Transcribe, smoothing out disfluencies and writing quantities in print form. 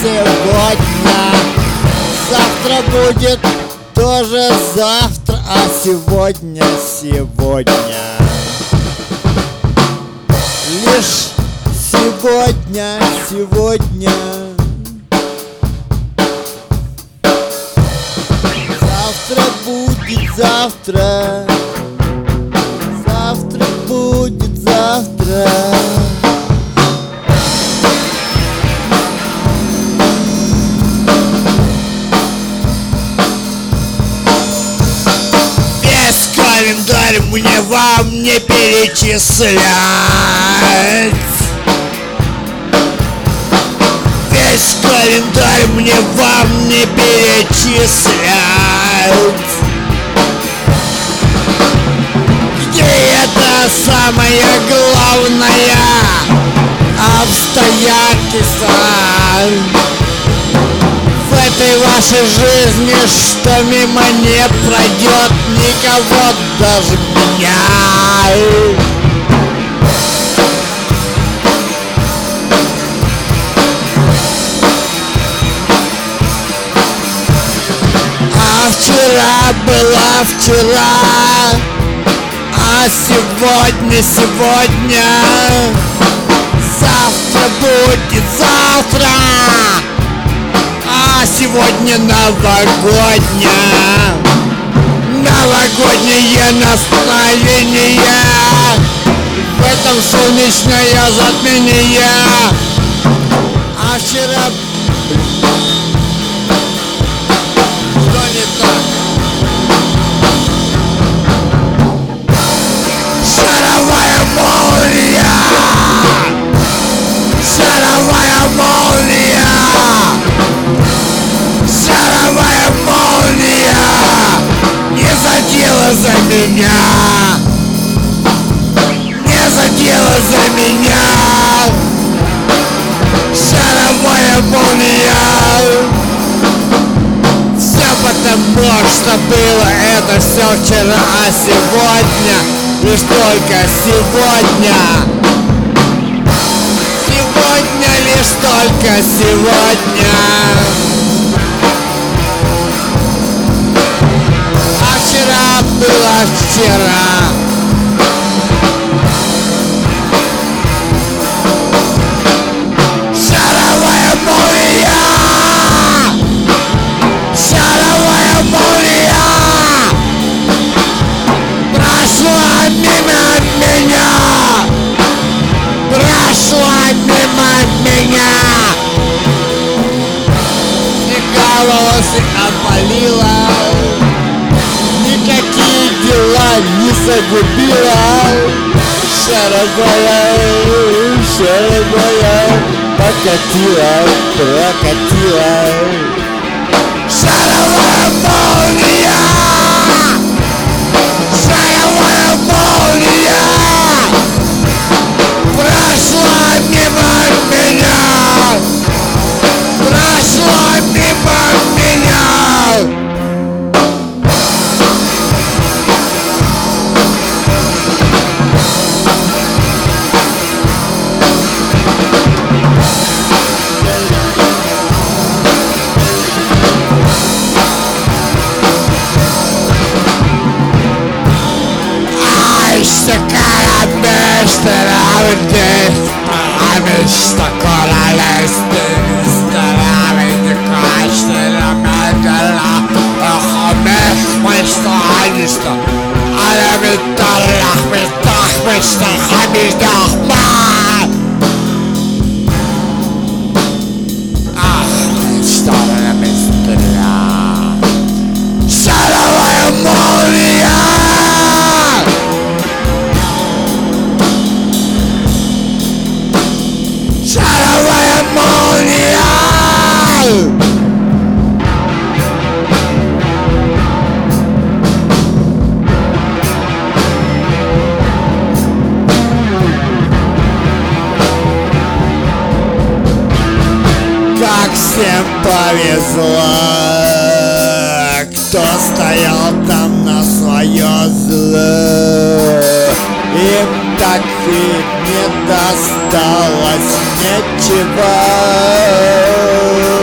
сегодня. Завтра будет тоже завтра, а сегодня лишь сегодня. Завтра будет завтра будет завтра. Весь календарь мне вам не перечислять. Весь календарь мне вам не перечислять. Где это самое главное обстоятельство в этой вашей жизни, что мимо не пройдет никого, даже меня? А вчера была вчера, а сегодня завтра будет завтра, а сегодня новогодняя настроение, в этом солнечное затмение. А вчера что не так? Шаровая молния! Шаровая молния! Шаровая молния! Не задела за меня! Не задела за меня! Шаровая молния! Все потому, что было это все вчера, а сегодня лишь только сегодня. Сегодня лишь только сегодня. А вчера было вчера. Шаровая молния! Шаровая молния! Прошла мимо меня! Прошла мимо меня! И волосы опалила, никакие дела не загубила. Шаровая прокатила. Шаровая молния! Шаровая молния! Прошла мимо меня! Прошла мимо меня! Шаровая молния! Шаровая молния! Как всем повезло, кто стоял там на свое зло. Им так и не досталось ничего.